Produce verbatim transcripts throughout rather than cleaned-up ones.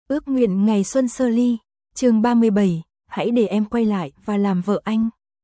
Ước nguyện ngày xuân sơ ly, chương ba mươi bảy, hãy để em quay lại và làm vợ anh.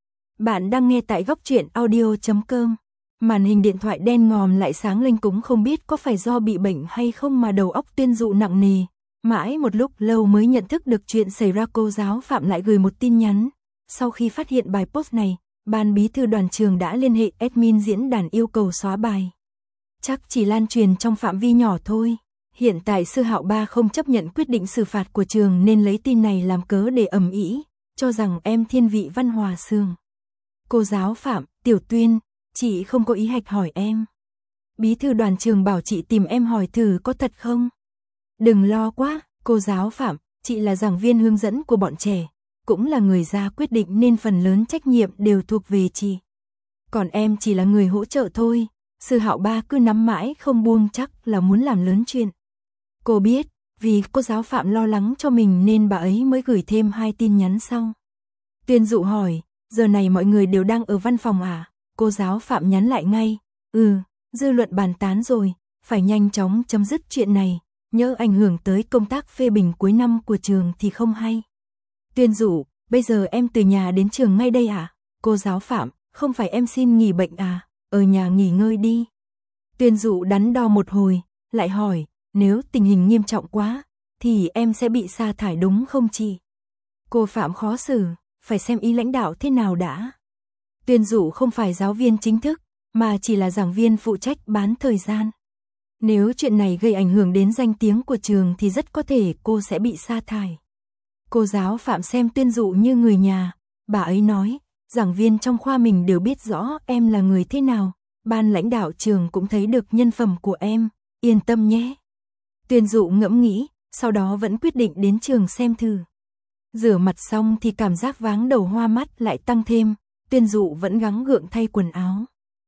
Bạn đang nghe tại góc truyện audio chấm com. Màn hình điện thoại đen ngòm lại sáng lên, cũng không biết có phải do bị bệnh hay không mà đầu óc Tuyên Dụ nặng nề. Mãi một lúc lâu mới nhận thức được chuyện xảy ra, cô giáo Phạm lại gửi một tin nhắn. Sau khi phát hiện bài post này, ban bí thư đoàn trường đã liên hệ admin diễn đàn yêu cầu xóa bài. Chắc chỉ lan truyền trong phạm vi nhỏ thôi. Hiện tại Sư Hạo Ba không chấp nhận quyết định xử phạt của trường nên lấy tin này làm cớ để ầm ĩ, cho rằng em thiên vị văn hòa xương. Cô giáo Phạm, Tiểu Tuyên, chị không có ý hạch hỏi em. Bí thư đoàn trường bảo chị tìm em hỏi thử có thật không? Đừng lo quá, cô giáo Phạm, chị là giảng viên hướng dẫn của bọn trẻ, cũng là người ra quyết định nên phần lớn trách nhiệm đều thuộc về chị. Còn em chỉ là người hỗ trợ thôi. Sư Hạo Ba cứ nắm mãi không buông, chắc là muốn làm lớn chuyện. Cô biết, vì cô giáo Phạm lo lắng cho mình nên bà ấy mới gửi thêm hai tin nhắn sau. Tuyên Dụ hỏi, giờ này mọi người đều đang ở văn phòng à? Cô giáo Phạm nhắn lại ngay, ừ, dư luận bàn tán rồi, phải nhanh chóng chấm dứt chuyện này, nhỡ ảnh hưởng tới công tác phê bình cuối năm của trường thì không hay. Tuyên Dụ, bây giờ em từ nhà đến trường ngay đây à? Cô giáo Phạm, không phải em xin nghỉ bệnh à? Ở nhà nghỉ ngơi đi. Tuyên Dụ đắn đo một hồi, lại hỏi, nếu tình hình nghiêm trọng quá, thì em sẽ bị sa thải đúng không chị? Cô Phạm khó xử, phải xem ý lãnh đạo thế nào đã. Tuyên Dụ không phải giáo viên chính thức, mà chỉ là giảng viên phụ trách bán thời gian. Nếu chuyện này gây ảnh hưởng đến danh tiếng của trường thì rất có thể cô sẽ bị sa thải. Cô giáo Phạm xem Tuyên Dụ như người nhà, bà ấy nói, giảng viên trong khoa mình đều biết rõ em là người thế nào, ban lãnh đạo trường cũng thấy được nhân phẩm của em, yên tâm nhé. Tuyên Dụ ngẫm nghĩ, sau đó vẫn quyết định đến trường xem thử. Rửa mặt xong thì cảm giác váng đầu hoa mắt lại tăng thêm, Tuyên Dụ vẫn gắng gượng thay quần áo.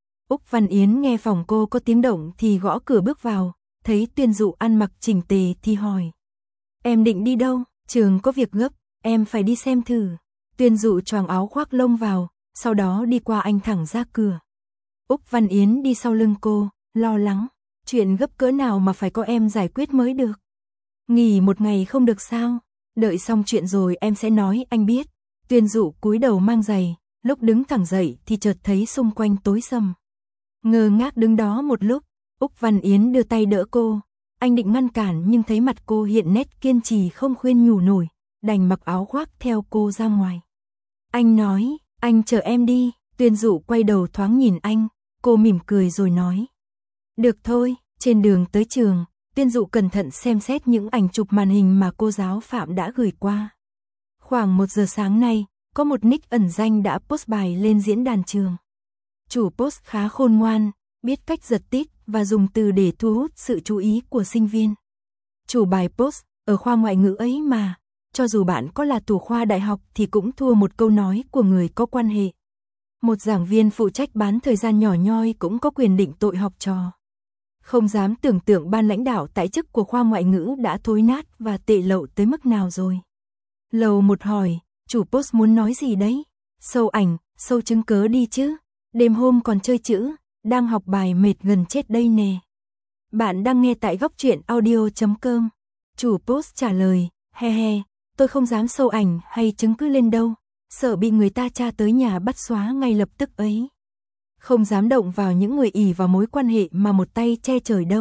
Úc Văn Yến nghe phòng cô có tiếng động thì gõ cửa bước vào, thấy Tuyên Dụ ăn mặc chỉnh tề thì hỏi. Em định đi đâu? Trường có việc gấp, em phải đi xem thử. Tuyên Dụ choàng áo khoác lông vào, sau đó đi qua anh thẳng ra cửa. Úc Văn Yến đi sau lưng cô, lo lắng, chuyện gấp cỡ nào mà phải có em giải quyết mới được. Nghỉ một ngày không được sao? Đợi xong chuyện rồi em sẽ nói anh biết. Tuyên Dụ cúi đầu mang giày, lúc đứng thẳng dậy thì chợt thấy xung quanh tối sầm. Ngơ ngác đứng đó một lúc, Úc Văn Yến đưa tay đỡ cô. Anh định ngăn cản nhưng thấy mặt cô hiện nét kiên trì không khuyên nhủ nổi, đành mặc áo khoác theo cô ra ngoài. Anh nói, anh chờ em đi. Tuyên Dụ quay đầu thoáng nhìn anh, cô mỉm cười rồi nói. Được thôi. Trên đường tới trường, Tuyên Dụ cẩn thận xem xét những ảnh chụp màn hình mà cô giáo Phạm đã gửi qua. Khoảng một giờ sáng nay, có một nick ẩn danh đã post bài lên diễn đàn trường. Chủ post khá khôn ngoan, biết cách giật tít và dùng từ để thu hút sự chú ý của sinh viên. Chủ bài post, ở khoa ngoại ngữ ấy mà, cho dù bạn có là thủ khoa đại học thì cũng thua một câu nói của người có quan hệ. Một giảng viên phụ trách bán thời gian nhỏ nhoi cũng có quyền định tội học trò. Không dám tưởng tượng ban lãnh đạo tại chức của khoa ngoại ngữ đã thối nát và tệ lậu tới mức nào rồi. Lầu một hỏi, chủ post muốn nói gì đấy? Sâu ảnh, sâu chứng cớ đi chứ. Đêm hôm còn chơi chữ, đang học bài mệt gần chết đây nè. Bạn đang nghe tại góc truyện audio chấm com. Chủ post trả lời, he he, tôi không dám sâu ảnh hay chứng cứ lên đâu, sợ bị người ta tra tới nhà bắt xóa ngay lập tức ấy. Không dám động vào những người ỷ vào mối quan hệ mà một tay che trời đâu.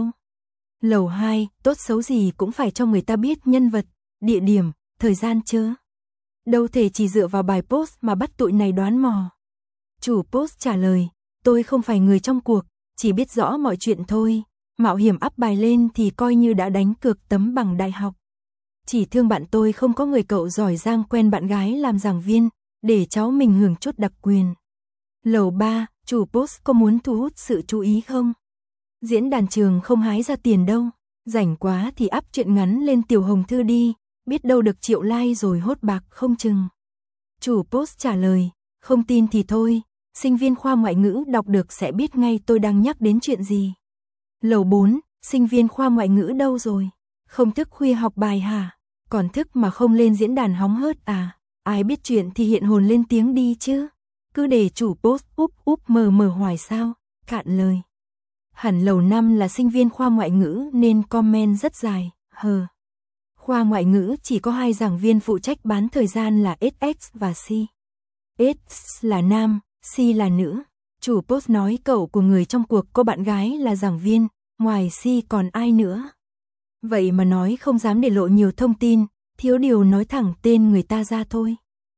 Lầu hai, tốt xấu gì cũng phải cho người ta biết nhân vật, địa điểm, thời gian chứ. Đâu thể chỉ dựa vào bài post mà bắt tụi này đoán mò. Chủ post trả lời, tôi không phải người trong cuộc, chỉ biết rõ mọi chuyện thôi, mạo hiểm up bài lên thì coi như đã đánh cược tấm bằng đại học. Chỉ thương bạn tôi không có người cậu giỏi giang quen bạn gái làm giảng viên, để cháu mình hưởng chút đặc quyền. Lầu ba, chủ post có muốn thu hút sự chú ý không? Diễn đàn trường không hái ra tiền đâu, rảnh quá thì up chuyện ngắn lên Tiểu Hồng Thư đi, biết đâu được triệu like rồi hốt bạc không chừng. Chủ post trả lời, không tin thì thôi, sinh viên khoa ngoại ngữ đọc được sẽ biết ngay tôi đang nhắc đến chuyện gì. Lầu bốn, sinh viên khoa ngoại ngữ đâu rồi? Không thức khuya học bài hả? Còn thức mà không lên diễn đàn hóng hớt à? Ai biết chuyện thì hiện hồn lên tiếng đi chứ. Cứ để chủ post úp úp mờ mờ hoài sao? Cạn lời. Hẳn lầu năm là sinh viên khoa ngoại ngữ nên comment rất dài, hờ. Khoa ngoại ngữ chỉ có hai giảng viên phụ trách bán thời gian là ét ích và C. S là nam, C là nữ. Chủ post nói cậu của người trong cuộc có bạn gái là giảng viên, ngoài C còn ai nữa. Vậy mà nói không dám để lộ nhiều thông tin, thiếu điều nói thẳng tên người ta ra thôi.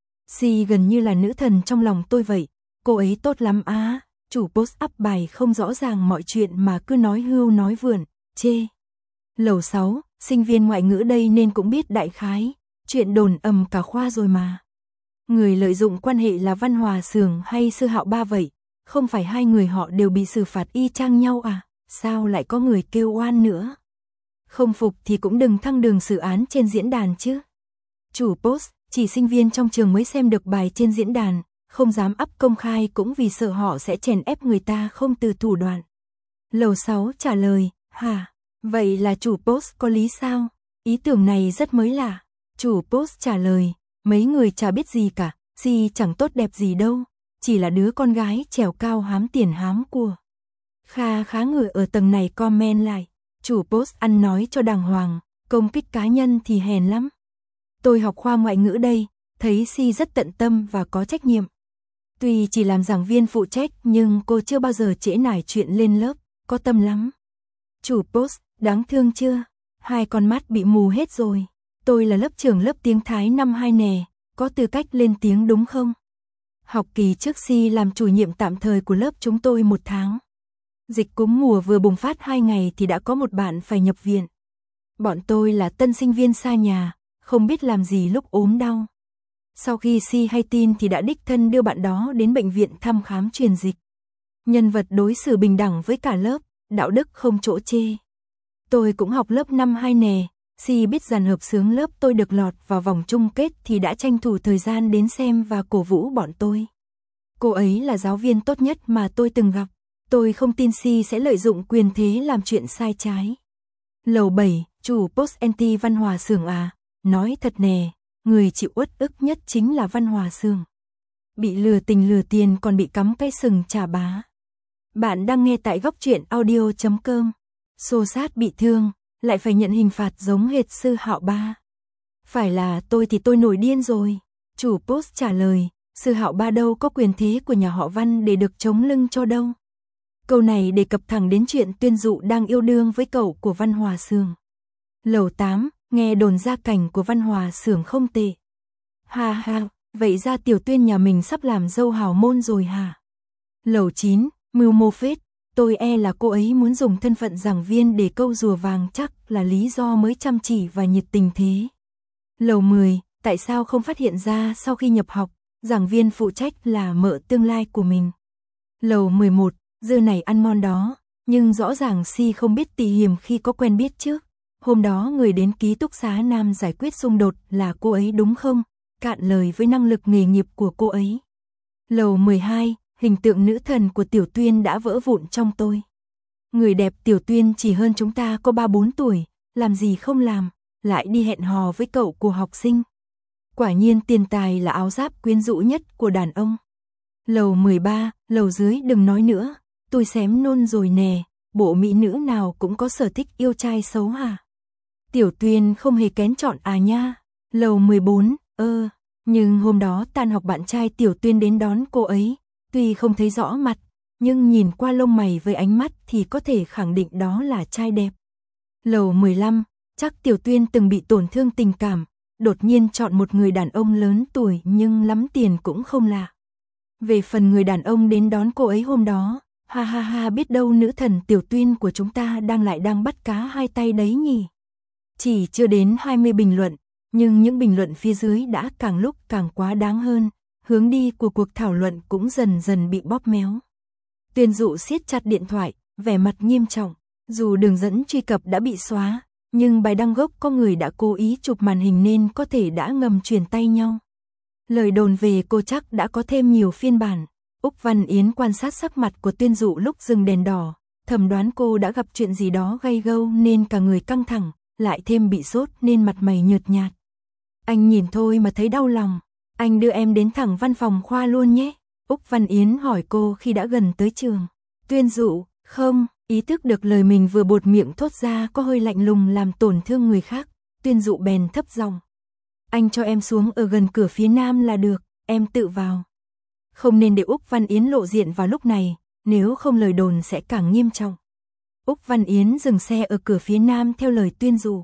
C gần như là nữ thần trong lòng tôi vậy, cô ấy tốt lắm á. Chủ post up bài không rõ ràng mọi chuyện mà cứ nói hưu nói vượn, chê. Lầu sáu, sinh viên ngoại ngữ đây nên cũng biết đại khái, chuyện đồn ầm cả khoa rồi mà. Người lợi dụng quan hệ là Văn Hòa Xưởng hay Sư Hạo Ba vậy, không phải hai người họ đều bị xử phạt y chang nhau à, sao lại có người kêu oan nữa. Không phục thì cũng đừng thăng đường xử án trên diễn đàn chứ. Chủ post, chỉ sinh viên trong trường mới xem được bài trên diễn đàn, không dám up công khai cũng vì sợ họ sẽ chèn ép người ta không từ thủ đoạn. Lầu sáu trả lời, hả? Vậy là chủ post có lý sao? Ý tưởng này rất mới lạ. Chủ post trả lời, mấy người chả biết gì cả, gì chẳng tốt đẹp gì đâu, chỉ là đứa con gái trèo cao hám tiền hám của. Kha khá người ở tầng này comment lại, chủ post ăn nói cho đàng hoàng, công kích cá nhân thì hèn lắm. Tôi học khoa ngoại ngữ đây, thấy Si rất tận tâm và có trách nhiệm. Tuy chỉ làm giảng viên phụ trách nhưng cô chưa bao giờ trễ nải chuyện lên lớp, có tâm lắm. Chủ post, đáng thương chưa? Hai con mắt bị mù hết rồi. Tôi là lớp trưởng lớp tiếng Thái năm hai nè, có tư cách lên tiếng đúng không? Học kỳ trước Si làm chủ nhiệm tạm thời của lớp chúng tôi một tháng. Dịch cúm mùa vừa bùng phát hai ngày thì đã có một bạn phải nhập viện. Bọn tôi là tân sinh viên xa nhà, không biết làm gì lúc ốm đau. Sau khi Si hay tin thì đã đích thân đưa bạn đó đến bệnh viện thăm khám truyền dịch. Nhân vật đối xử bình đẳng với cả lớp, đạo đức không chỗ chê. Tôi cũng học lớp năm hai nè, Si biết dàn hợp xướng lớp tôi được lọt vào vòng chung kết thì đã tranh thủ thời gian đến xem và cổ vũ bọn tôi. Cô ấy là giáo viên tốt nhất mà tôi từng gặp, tôi không tin Si sẽ lợi dụng quyền thế làm chuyện sai trái. Lầu bảy, chủ post anti Văn Hòa Xưởng à, nói thật nè, người chịu uất ức nhất chính là Văn Hòa Xưởng. Bị lừa tình lừa tiền còn bị cắm cái sừng chà bá. Bạn đang nghe tại góc truyện audio chấm com. Xô xát bị thương, lại phải nhận hình phạt giống hệt Sư Hạo Ba. Phải là tôi thì tôi nổi điên rồi. Chủ post trả lời, Sư Hạo Ba đâu có quyền thế của nhà họ Văn để được chống lưng cho đâu. Câu này đề cập thẳng đến chuyện Tuyên Dụ đang yêu đương với cậu của Văn Hòa Xưởng. Lầu tám, nghe đồn gia cảnh của Văn Hòa Xưởng không tệ. Ha ha, vậy ra Tiểu Tuyên nhà mình sắp làm dâu hào môn rồi hả? Lầu chín, mưu mô phết, tôi e là cô ấy muốn dùng thân phận giảng viên để câu rùa vàng chắc là lý do mới chăm chỉ và nhiệt tình thế. Lầu mười, tại sao không phát hiện ra sau khi nhập học, giảng viên phụ trách là mợ tương lai của mình. Lầu mười một, dưa này ăn ngon đó, nhưng rõ ràng Si không biết tỉ hiểm khi có quen biết trước. Hôm đó người đến ký túc xá nam giải quyết xung đột là cô ấy đúng không? Cạn lời với năng lực nghề nghiệp của cô ấy. Lầu mười hai, hình tượng nữ thần của Tiểu Tuyên đã vỡ vụn trong tôi. Người đẹp Tiểu Tuyên chỉ hơn chúng ta có ba bốn tuổi, làm gì không làm, lại đi hẹn hò với cậu của học sinh. Quả nhiên tiền tài là áo giáp quyến rũ nhất của đàn ông. Lầu mười ba, lầu dưới đừng nói nữa, tôi xém nôn rồi nè, bộ mỹ nữ nào cũng có sở thích yêu trai xấu hả? Tiểu Tuyên không hề kén chọn à nha. Lầu mười bốn, ơ, nhưng hôm đó tan học bạn trai Tiểu Tuyên đến đón cô ấy, tuy không thấy rõ mặt, nhưng nhìn qua lông mày với ánh mắt thì có thể khẳng định đó là trai đẹp. Lầu mười lăm, chắc Tiểu Tuyên từng bị tổn thương tình cảm, đột nhiên chọn một người đàn ông lớn tuổi nhưng lắm tiền cũng không lạ. Về phần người đàn ông đến đón cô ấy hôm đó, ha ha ha, biết đâu nữ thần Tiểu Tuyên của chúng ta đang lại đang bắt cá hai tay đấy nhỉ. Chỉ chưa đến hai mươi bình luận, nhưng những bình luận phía dưới đã càng lúc càng quá đáng hơn, hướng đi của cuộc thảo luận cũng dần dần bị bóp méo. Tuyên Dụ siết chặt điện thoại, vẻ mặt nghiêm trọng, dù đường dẫn truy cập đã bị xóa, nhưng bài đăng gốc có người đã cố ý chụp màn hình nên có thể đã ngầm truyền tay nhau. Lời đồn về cô chắc đã có thêm nhiều phiên bản. Úc Văn Yến quan sát sắc mặt của Tuyên Dụ lúc dừng đèn đỏ, thầm đoán cô đã gặp chuyện gì đó gay gâu nên cả người căng thẳng, lại thêm bị sốt nên mặt mày nhợt nhạt. Anh nhìn thôi mà thấy đau lòng, anh đưa em đến thẳng văn phòng khoa luôn nhé. Úc Văn Yến hỏi cô khi đã gần tới trường. Tuyên Dụ, không, ý thức được lời mình vừa buột miệng thốt ra có hơi lạnh lùng làm tổn thương người khác. Tuyên Dụ bèn thấp giọng. Anh cho em xuống ở gần cửa phía nam là được, em tự vào. Không nên để Úc Văn Yến lộ diện vào lúc này, nếu không lời đồn sẽ càng nghiêm trọng. Úc Văn Yến dừng xe ở cửa phía nam theo lời Tuyên Dụ.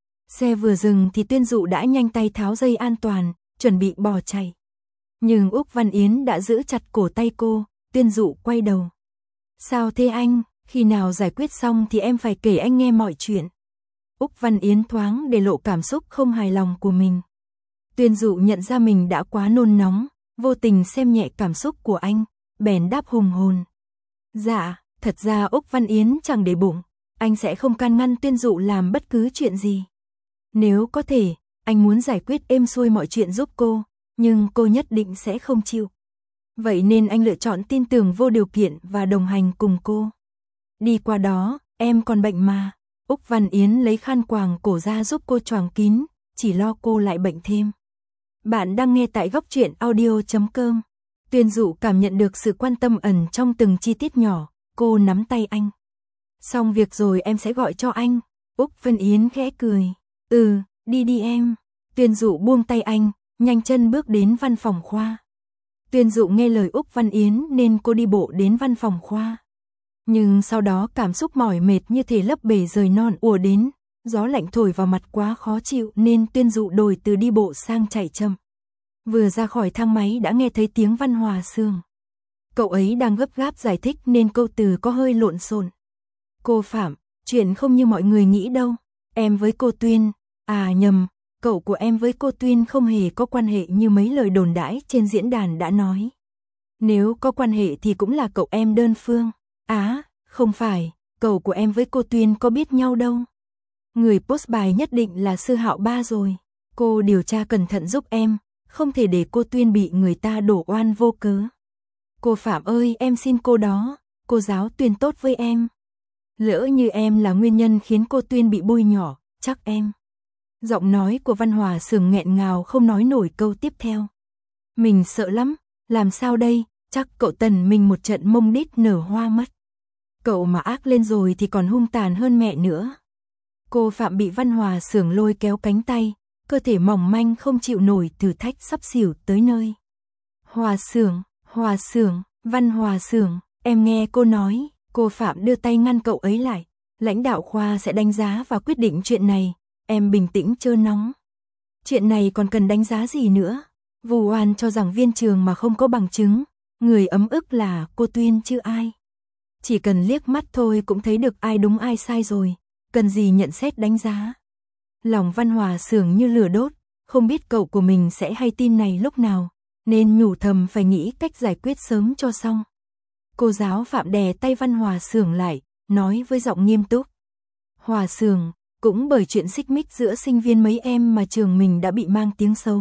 Xe vừa dừng thì Tuyên Dụ đã nhanh tay tháo dây an toàn, chuẩn bị bỏ chạy. Nhưng Úc Văn Yến đã giữ chặt cổ tay cô, Tuyên Dụ quay đầu. Sao thế anh, khi nào giải quyết xong thì em phải kể anh nghe mọi chuyện. Úc Văn Yến thoáng để lộ cảm xúc không hài lòng của mình. Tuyên Dụ nhận ra mình đã quá nôn nóng, vô tình xem nhẹ cảm xúc của anh, bèn đáp hùng hồn. Dạ, thật ra Úc Văn Yến chẳng để bụng, anh sẽ không can ngăn Tuyên Dụ làm bất cứ chuyện gì. Nếu có thể, anh muốn giải quyết êm xuôi mọi chuyện giúp cô, nhưng cô nhất định sẽ không chịu. Vậy nên anh lựa chọn tin tưởng vô điều kiện và đồng hành cùng cô. Đi qua đó, em còn bệnh mà. Úc Văn Yến lấy khăn quàng cổ ra giúp cô choàng kín, chỉ lo cô lại bệnh thêm. Bạn đang nghe tại góc truyện audio chấm com. Tuyên Dụ cảm nhận được sự quan tâm ẩn trong từng chi tiết nhỏ, cô nắm tay anh. Xong việc rồi em sẽ gọi cho anh. Úc Văn Yến khẽ cười. Ừ, đi đi em. Tuyên Dụ buông tay anh, nhanh chân bước đến văn phòng khoa. Tuyên Dụ nghe lời Úc Văn Yến nên cô đi bộ đến văn phòng khoa. Nhưng sau đó cảm xúc mỏi mệt như thể lấp bể rời non ùa đến, gió lạnh thổi vào mặt quá khó chịu nên Tuyên Dụ đổi từ đi bộ sang chạy chậm. Vừa ra khỏi thang máy đã nghe thấy tiếng Văn Hòa Sường. Cậu ấy đang gấp gáp giải thích nên câu từ có hơi lộn xộn. Cô Phạm, chuyện không như mọi người nghĩ đâu. Em với cô Tuyên, à nhầm, cậu của em với cô Tuyên không hề có quan hệ như mấy lời đồn đãi trên diễn đàn đã nói. Nếu có quan hệ thì cũng là cậu em đơn phương. Á, à, không phải, cậu của em với cô Tuyên có biết nhau đâu. Người post bài nhất định là Sư Hạo Ba rồi. Cô điều tra cẩn thận giúp em, không thể để cô Tuyên bị người ta đổ oan vô cớ. Cô Phạm ơi, em xin cô đó, cô giáo Tuyên tốt với em. Lỡ như em là nguyên nhân khiến cô Tuyên bị bôi nhọ, chắc em. Giọng nói của Văn Hòa Sường nghẹn ngào không nói nổi câu tiếp theo. Mình sợ lắm, làm sao đây, chắc cậu Tần mình một trận mông đít nở hoa mất. Cậu mà ác lên rồi thì còn hung tàn hơn mẹ nữa. Cô Phạm bị Văn Hòa Sường lôi kéo cánh tay, cơ thể mỏng manh không chịu nổi thử thách sắp xỉu tới nơi. Hòa Sường, Hòa Sường, Văn Hòa Sường, em nghe cô nói. Cô Phạm đưa tay ngăn cậu ấy lại. Lãnh đạo khoa sẽ đánh giá và quyết định chuyện này. Em bình tĩnh chớ nóng. Chuyện này còn cần đánh giá gì nữa? Vu oan cho giảng viên trường mà không có bằng chứng. Người ấm ức là cô Tuyên chứ ai. Chỉ cần liếc mắt thôi cũng thấy được ai đúng ai sai rồi. Cần gì nhận xét đánh giá. Lòng Văn Hòa Sường như lửa đốt. Không biết cậu của mình sẽ hay tin này lúc nào. Nên nhủ thầm phải nghĩ cách giải quyết sớm cho xong. Cô giáo Phạm đè tay Văn Hòa Sường lại, nói với giọng nghiêm túc. Hòa Sường, cũng bởi chuyện xích mích giữa sinh viên mấy em mà trường mình đã bị mang tiếng xấu.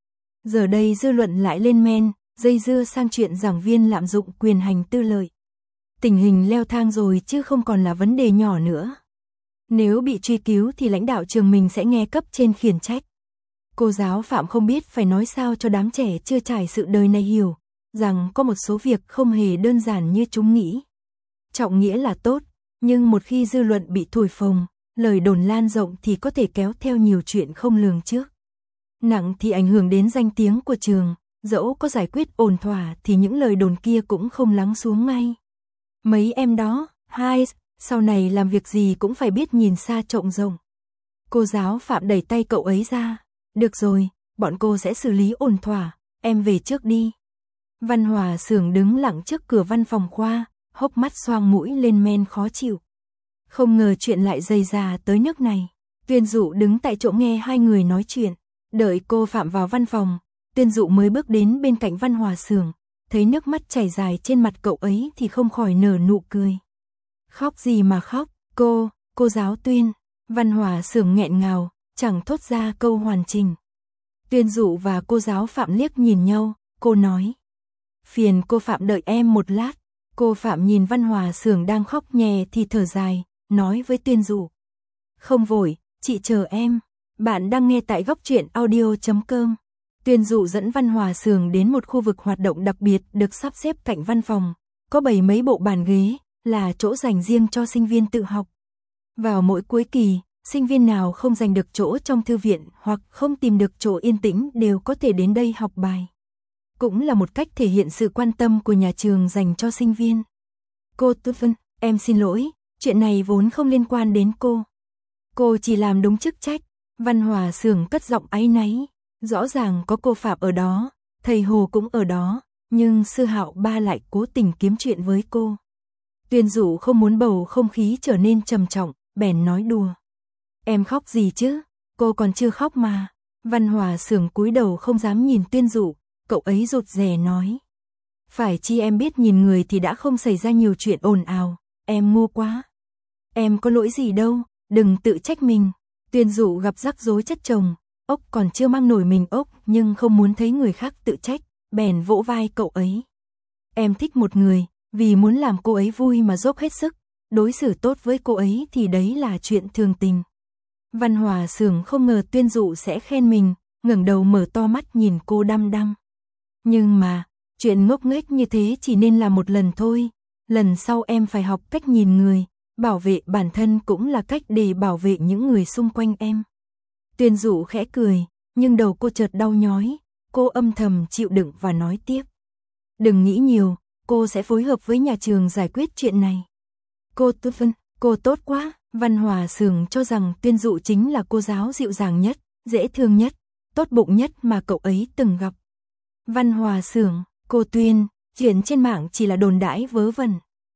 Giờ đây dư luận lại lên men, dây dưa sang chuyện giảng viên lạm dụng quyền hành tư lợi. Tình hình leo thang rồi chứ không còn là vấn đề nhỏ nữa. Nếu bị truy cứu thì lãnh đạo trường mình sẽ nghe cấp trên khiển trách. Cô giáo Phạm không biết phải nói sao cho đám trẻ chưa trải sự đời này hiểu, rằng có một số việc không hề đơn giản như chúng nghĩ. Trọng nghĩa là tốt, nhưng một khi dư luận bị thổi phồng, lời đồn lan rộng thì có thể kéo theo nhiều chuyện không lường trước. Nặng thì ảnh hưởng đến danh tiếng của trường, dẫu có giải quyết ổn thỏa thì những lời đồn kia cũng không lắng xuống ngay. Mấy em đó, hai, sau này làm việc gì cũng phải biết nhìn xa trông rộng. Cô giáo Phạm đẩy tay cậu ấy ra. Được rồi, bọn cô sẽ xử lý ổn thỏa, em về trước đi. Văn Hòa Sường đứng lặng trước cửa văn phòng khoa, hốc mắt xoang mũi lên men khó chịu. Không ngờ chuyện lại dày dà tới nước này. Tuyên Dụ đứng tại chỗ nghe hai người nói chuyện. Đợi cô Phạm vào văn phòng, Tuyên Dụ mới bước đến bên cạnh Văn Hòa Sường. Thấy nước mắt chảy dài trên mặt cậu ấy thì không khỏi nở nụ cười. Khóc gì mà khóc, cô, cô giáo Tuyên. Văn Hòa Sường nghẹn ngào, chẳng thốt ra câu hoàn chỉnh. Tuyên Dụ và cô giáo Phạm liếc nhìn nhau, cô nói. Phiền cô Phạm đợi em một lát. Cô Phạm nhìn Văn Hòa Sường đang khóc nhè thì thở dài, nói với Tuyên Dụ. Không vội, chị chờ em. Bạn đang nghe tại góc truyện audio chấm com. Tuyên Dụ dẫn Văn Hòa Sường đến một khu vực hoạt động đặc biệt được sắp xếp cạnh văn phòng. Có bày mấy bộ bàn ghế, là chỗ dành riêng cho sinh viên tự học. Vào mỗi cuối kỳ, Sinh viên nào không giành được chỗ trong thư viện hoặc không tìm được chỗ yên tĩnh đều có thể đến đây học bài. Cũng là một cách thể hiện sự quan tâm của nhà trường dành cho sinh viên. Cô Tuyết Vân, em xin lỗi, chuyện này vốn không liên quan đến cô. Cô chỉ làm đúng chức trách. Văn Hòa Xưởng cất giọng áy náy. Rõ ràng có cô Phạm ở đó, thầy Hồ cũng ở đó, nhưng sư Hạo Ba lại cố tình kiếm chuyện với cô. Tuyên Dụ không muốn bầu không khí trở nên trầm trọng, bèn nói đùa. Em khóc gì chứ, cô còn chưa khóc mà. Văn Hòa Xưởng cúi đầu không dám nhìn Tuyên Dụ, cậu ấy rụt rè nói. Phải chi em biết nhìn người thì đã không xảy ra nhiều chuyện ồn ào, em ngu quá. Em có lỗi gì đâu, đừng tự trách mình. Tuyên Dụ gặp rắc rối chất chồng, ốc còn chưa mang nổi mình ốc nhưng không muốn thấy người khác tự trách, bèn vỗ vai cậu ấy. Em thích một người, vì muốn làm cô ấy vui mà dốc hết sức, đối xử tốt với cô ấy thì đấy là chuyện thường tình. Văn Hòa Xưởng không ngờ Tuyên Dụ sẽ khen mình, ngẩng đầu mở to mắt nhìn cô đăm đăm. Nhưng mà, chuyện ngốc nghếch như thế chỉ nên là một lần thôi, lần sau em phải học cách nhìn người, bảo vệ bản thân cũng là cách để bảo vệ những người xung quanh em. Tuyên Dụ khẽ cười, nhưng đầu cô chợt đau nhói, cô âm thầm chịu đựng và nói tiếp. Đừng nghĩ nhiều, cô sẽ phối hợp với nhà trường giải quyết chuyện này. Cô Tuyết Vân, cô tốt quá. Văn Hòa Xưởng cho rằng Tuyên Dụ chính là cô giáo dịu dàng nhất, dễ thương nhất, tốt bụng nhất mà cậu ấy từng gặp. Văn Hòa Xưởng, cô Tuyên, chuyện trên mạng chỉ là đồn đãi vớ vẩn.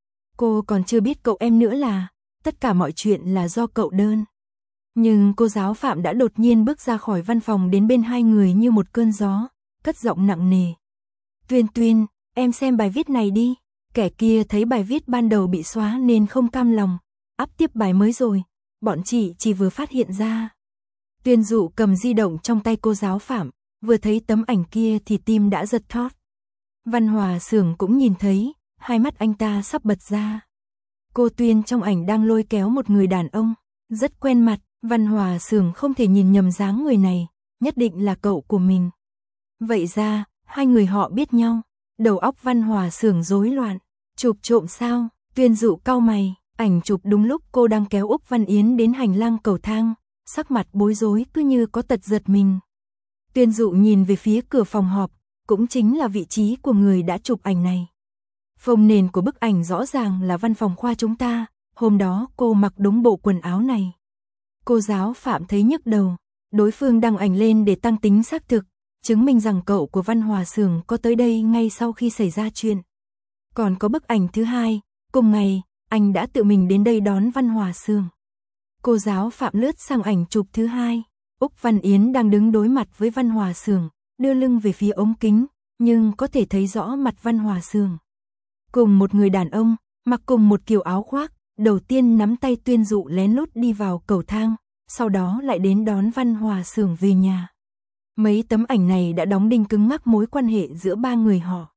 Cô còn chưa biết cậu em nữa là, tất cả mọi chuyện là do cậu đơn. Nhưng cô giáo Phạm đã đột nhiên bước ra khỏi văn phòng đến bên hai người như một cơn gió, cất giọng nặng nề. Tuyên Tuyên, em xem bài viết này đi. Kẻ kia thấy bài viết ban đầu bị xóa nên không cam lòng, áp tiếp bài mới rồi, bọn chị chỉ vừa phát hiện ra. Tuyên Dụ cầm di động trong tay cô giáo Phạm, vừa thấy tấm ảnh kia thì tim đã giật thót. Văn Hòa Xưởng cũng nhìn thấy, hai mắt anh ta sắp bật ra. Cô Tuyên trong ảnh đang lôi kéo một người đàn ông, rất quen mặt, Văn Hòa Xưởng không thể nhìn nhầm dáng người này, nhất định là cậu của mình. Vậy ra, hai người họ biết nhau, đầu óc Văn Hòa Xưởng rối loạn, chụp trộm sao? Tuyên Dụ cau mày, ảnh chụp đúng lúc cô đang kéo Úc Văn Yến đến hành lang cầu thang, sắc mặt bối rối cứ như có tật giật mình. Tuyên Dụ nhìn về phía cửa phòng họp, cũng chính là vị trí của người đã chụp ảnh này. Phông nền của bức ảnh rõ ràng là văn phòng khoa chúng ta, hôm đó cô mặc đúng bộ quần áo này. Cô giáo Phạm thấy nhức đầu, đối phương đăng ảnh lên để tăng tính xác thực, chứng minh rằng cậu của Văn Hòa Xưởng có tới đây ngay sau khi xảy ra chuyện. Còn có bức ảnh thứ hai, cùng ngày, anh đã tự mình đến đây đón Văn Hòa Xưởng. Cô giáo Phạm lướt sang ảnh chụp thứ hai, Úc Văn Yến đang đứng đối mặt với Văn Hòa Xưởng, đưa lưng về phía ống kính, nhưng có thể thấy rõ mặt Văn Hòa Xưởng. Cùng một người đàn ông, mặc cùng một kiểu áo khoác, đầu tiên nắm tay Tuyên Dụ lén lút đi vào cầu thang, sau đó lại đến đón Văn Hòa Xưởng về nhà. Mấy tấm ảnh này đã đóng đinh cứng ngắc mối quan hệ giữa ba người họ.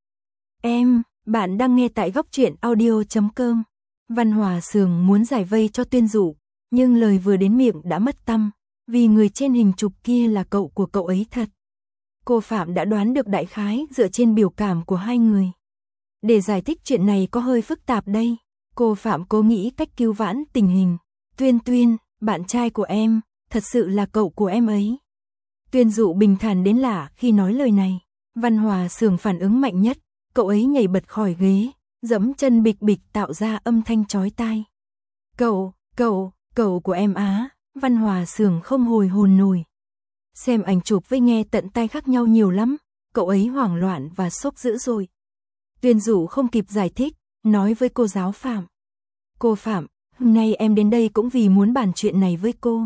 Em, bạn đang nghe tại góc truyện audio chấm com. Văn Hòa Xưởng muốn giải vây cho Tuyên Dụ, nhưng lời vừa đến miệng đã mất tăm, vì người trên hình chụp kia là cậu của cậu ấy thật. Cô Phạm đã đoán được đại khái dựa trên biểu cảm của hai người. Để giải thích chuyện này có hơi phức tạp đây, cô Phạm cố nghĩ cách cứu vãn tình hình. Tuyên Tuyên, bạn trai của em, thật sự là cậu của em ấy. Tuyên Dụ bình thản đến lạ khi nói lời này. Văn Hòa Xưởng phản ứng mạnh nhất, cậu ấy nhảy bật khỏi ghế, giẫm chân bịch bịch tạo ra âm thanh chói tai. Cậu, cậu, cậu của em á. Văn Hòa Xưởng không hồi hồn nổi. Xem ảnh chụp với nghe tận tai khác nhau nhiều lắm, cậu ấy hoảng loạn và sốc dữ dội. Tuyên Dụ không kịp giải thích, nói với cô giáo Phạm. Cô Phạm, hôm nay em đến đây cũng vì muốn bàn chuyện này với cô.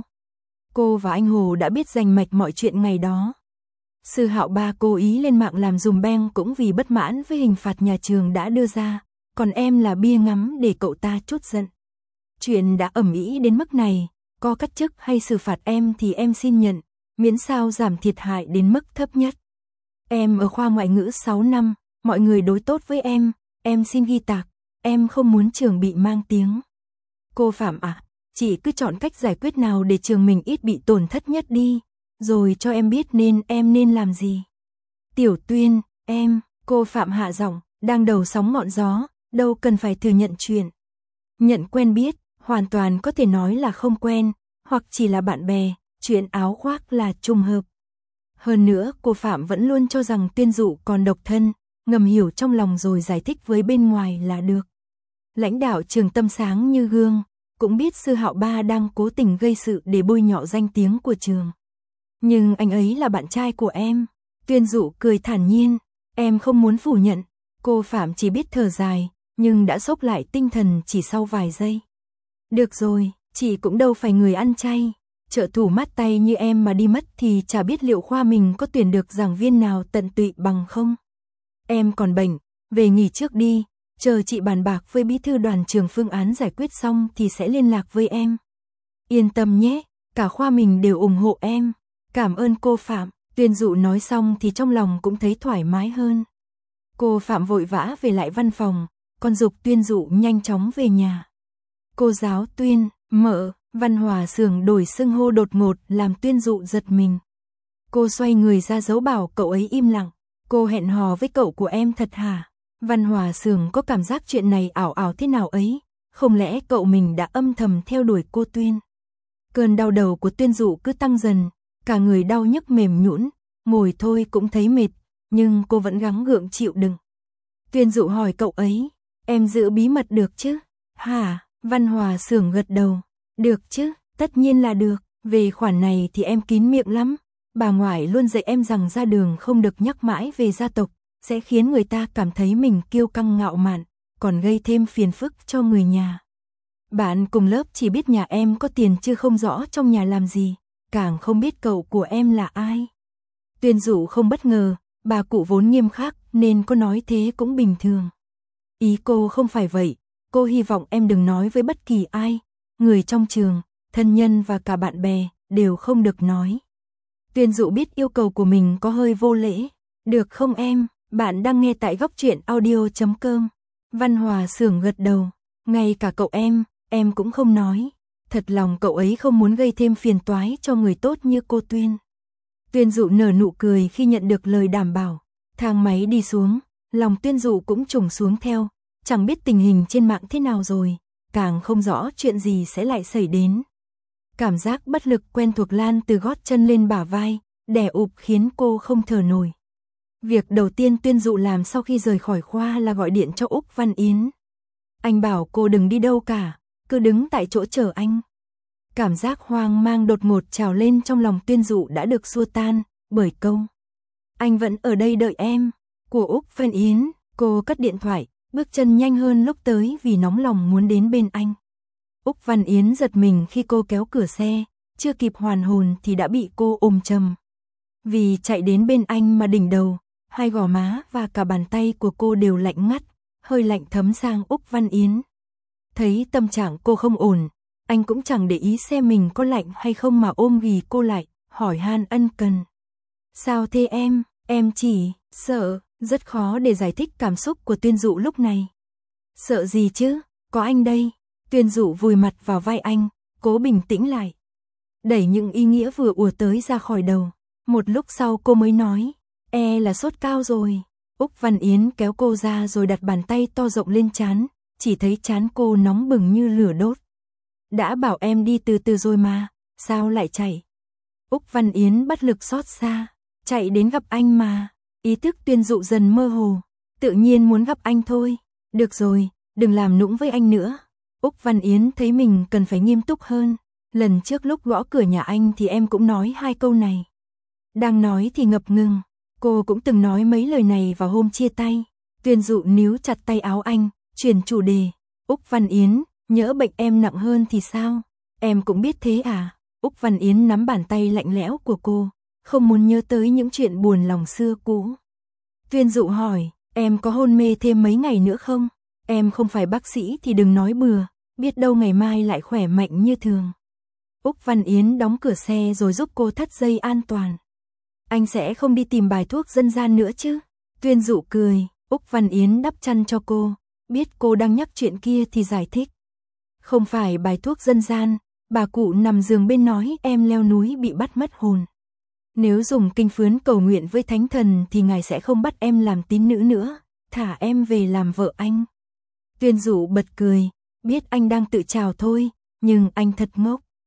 Cô và anh Hồ đã biết rành mạch mọi chuyện ngày đó. Sư Hạo Ba cố ý lên mạng làm dùm beng cũng vì bất mãn với hình phạt nhà trường đã đưa ra, còn em là bia ngắm để cậu ta trút giận. Chuyện đã ầm ĩ đến mức này, có cắt chức hay xử phạt em thì em xin nhận, miễn sao giảm thiệt hại đến mức thấp nhất. Em ở khoa ngoại ngữ sáu năm, mọi người đối tốt với em, em xin ghi tạc, em không muốn trường bị mang tiếng. Cô Phạm à, chị cứ chọn cách giải quyết nào để trường mình ít bị tổn thất nhất đi, rồi cho em biết nên em nên làm gì. Tiểu Tuyên, em, cô Phạm hạ giọng, đang đầu sóng ngọn gió, đâu cần phải thừa nhận chuyện. Nhận quen biết, hoàn toàn có thể nói là không quen, hoặc chỉ là bạn bè, chuyện áo khoác là trùng hợp. Hơn nữa, cô Phạm vẫn luôn cho rằng Tuyên Dụ còn độc thân, ngầm hiểu trong lòng rồi giải thích với bên ngoài là được. Lãnh đạo trường tâm sáng như gương, cũng biết Sư Hạo Ba đang cố tình gây sự để bôi nhọ danh tiếng của trường. Nhưng anh ấy là bạn trai của em. Tuyên Dụ cười thản nhiên, em không muốn phủ nhận. Cô Phạm chỉ biết thở dài, nhưng đã xốc lại tinh thần chỉ sau vài giây. Được rồi, chị cũng đâu phải người ăn chay. Trợ thủ mát tay như em mà đi mất thì chả biết liệu khoa mình có tuyển được giảng viên nào tận tụy bằng không. Em còn bệnh, về nghỉ trước đi, chờ chị bàn bạc với bí thư đoàn trường phương án giải quyết xong thì sẽ liên lạc với em. Yên tâm nhé, cả khoa mình đều ủng hộ em. Cảm ơn cô Phạm. Tuyên Dụ nói xong thì trong lòng cũng thấy thoải mái hơn. Cô Phạm vội vã về lại văn phòng, còn giục Tuyên Dụ nhanh chóng về nhà. Cô giáo Tuyên, mợ, Văn Hòa Xưởng đổi xưng hô đột ngột làm Tuyên Dụ giật mình. Cô xoay người ra dấu bảo cậu ấy im lặng. Cô hẹn hò với cậu của em thật hả? Văn Hòa Xưởng có cảm giác chuyện này ảo ảo thế nào ấy, không lẽ cậu mình đã âm thầm theo đuổi cô Tuyên? Cơn đau đầu của Tuyên Dụ cứ tăng dần, cả người đau nhức mềm nhũn, ngồi thôi cũng thấy mệt, nhưng cô vẫn gắng gượng chịu đựng. Tuyên Dụ hỏi cậu ấy, em giữ bí mật được chứ? Hả? Văn Hòa Xưởng gật đầu, được chứ, tất nhiên là được, về khoản này thì em kín miệng lắm. Bà ngoại luôn dạy em rằng ra đường không được nhắc mãi về gia tộc, sẽ khiến người ta cảm thấy mình kiêu căng ngạo mạn, còn gây thêm phiền phức cho người nhà. Bạn cùng lớp chỉ biết nhà em có tiền chứ không rõ trong nhà làm gì, càng không biết cậu của em là ai. Tuyên Dụ không bất ngờ, bà cụ vốn nghiêm khắc nên có nói thế cũng bình thường. Ý cô không phải vậy, cô hy vọng em đừng nói với bất kỳ ai, người trong trường, thân nhân và cả bạn bè đều không được nói. Tuyên Dụ biết yêu cầu của mình có hơi vô lễ. Được không em? Bạn đang nghe tại góc truyện audio chấm com. Văn Hòa Xưởng gật đầu. Ngay cả cậu em, em cũng không nói. Thật lòng cậu ấy không muốn gây thêm phiền toái cho người tốt như cô Tuyên. Tuyên Dụ nở nụ cười khi nhận được lời đảm bảo. Thang máy đi xuống, lòng Tuyên Dụ cũng trùng xuống theo. Chẳng biết tình hình trên mạng thế nào rồi, càng không rõ chuyện gì sẽ lại xảy đến. Cảm giác bất lực quen thuộc lan từ gót chân lên bả vai, đè ụp khiến cô không thở nổi. Việc đầu tiên Tuyên Dụ làm sau khi rời khỏi khoa là gọi điện cho Úc Văn Yến. Anh bảo cô đừng đi đâu cả, cứ đứng tại chỗ chờ anh. Cảm giác hoang mang đột ngột trào lên trong lòng Tuyên Dụ đã được xua tan bởi câu anh vẫn ở đây đợi em của Úc Văn Yến. Cô cất điện thoại, bước chân nhanh hơn lúc tới vì nóng lòng muốn đến bên anh. Úc Văn Yến giật mình khi cô kéo cửa xe, chưa kịp hoàn hồn thì đã bị cô ôm chầm. Vì chạy đến bên anh mà đỉnh đầu, hai gò má và cả bàn tay của cô đều lạnh ngắt, hơi lạnh thấm sang Úc Văn Yến. Thấy tâm trạng cô không ổn, anh cũng chẳng để ý xem mình có lạnh hay không mà ôm ghì cô lại, hỏi han ân cần. Sao thế em? Em chỉ sợ, rất khó để giải thích cảm xúc của Tuyên Dụ lúc này. Sợ gì chứ, có anh đây. Tuyên Dụ vùi mặt vào vai anh, cố bình tĩnh lại. Đẩy những ý nghĩa vừa ùa tới ra khỏi đầu. Một lúc sau cô mới nói, e là sốt cao rồi. Úc Văn Yến kéo cô ra rồi đặt bàn tay to rộng lên trán, chỉ thấy trán cô nóng bừng như lửa đốt. Đã bảo em đi từ từ rồi mà, sao lại chạy? Úc Văn Yến bất lực xót xa, chạy đến gặp anh mà. Ý thức Tuyên Dụ dần mơ hồ, tự nhiên muốn gặp anh thôi. Được rồi, đừng làm nũng với anh nữa. Úc Văn Yến thấy mình cần phải nghiêm túc hơn. Lần trước lúc gõ cửa nhà anh thì em cũng nói hai câu này. Đang nói thì ngập ngừng. Cô cũng từng nói mấy lời này vào hôm chia tay. Tuyên Dụ níu chặt tay áo anh, chuyển chủ đề. Úc Văn Yến, nhỡ bệnh em nặng hơn thì sao? Em cũng biết thế à? Úc Văn Yến nắm bàn tay lạnh lẽo của cô, không muốn nhớ tới những chuyện buồn lòng xưa cũ. Tuyên Dụ hỏi, em có hôn mê thêm mấy ngày nữa không? Em không phải bác sĩ thì đừng nói bừa, biết đâu ngày mai lại khỏe mạnh như thường. Úc Văn Yến đóng cửa xe rồi giúp cô thắt dây an toàn. Anh sẽ không đi tìm bài thuốc dân gian nữa chứ? Tuyên Dụ cười, Úc Văn Yến đắp chăn cho cô, biết cô đang nhắc chuyện kia thì giải thích. Không phải bài thuốc dân gian, bà cụ nằm giường bên nói em leo núi bị bắt mất hồn. Nếu dùng kinh phướn cầu nguyện với thánh thần thì ngài sẽ không bắt em làm tín nữ nữa, thả em về làm vợ anh. Tuyên Dụ bật cười, biết anh đang tự chào thôi, nhưng anh thật ngốc.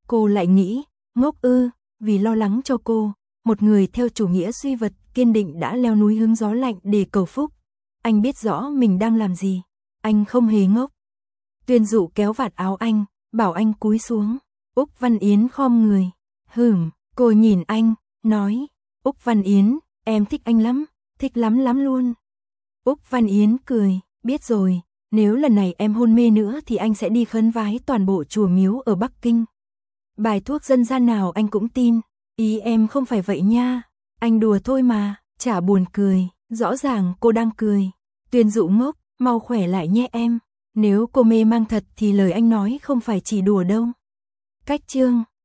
Cô lại nghĩ, ngốc ư, vì lo lắng cho cô, một người theo chủ nghĩa duy vật kiên định đã leo núi hứng gió lạnh để cầu phúc. Anh biết rõ mình đang làm gì, anh không hề ngốc. Tuyên Dụ kéo vạt áo anh, bảo anh cúi xuống. Úc Văn Yến khom người. Hửm, cô nhìn anh, nói, Úc Văn Yến, em thích anh lắm, thích lắm lắm luôn. Úc Văn Yến cười, biết rồi, nếu lần này em hôn mê nữa thì anh sẽ đi khấn vái toàn bộ chùa miếu ở Bắc Kinh. Bài thuốc dân gian nào anh cũng tin, ý em không phải vậy nha, anh đùa thôi mà, chả buồn cười, rõ ràng cô đang cười. Tuyên Dụ ngốc, mau khỏe lại nhé em, nếu cô mê mang thật thì lời anh nói không phải chỉ đùa đâu. Cách chương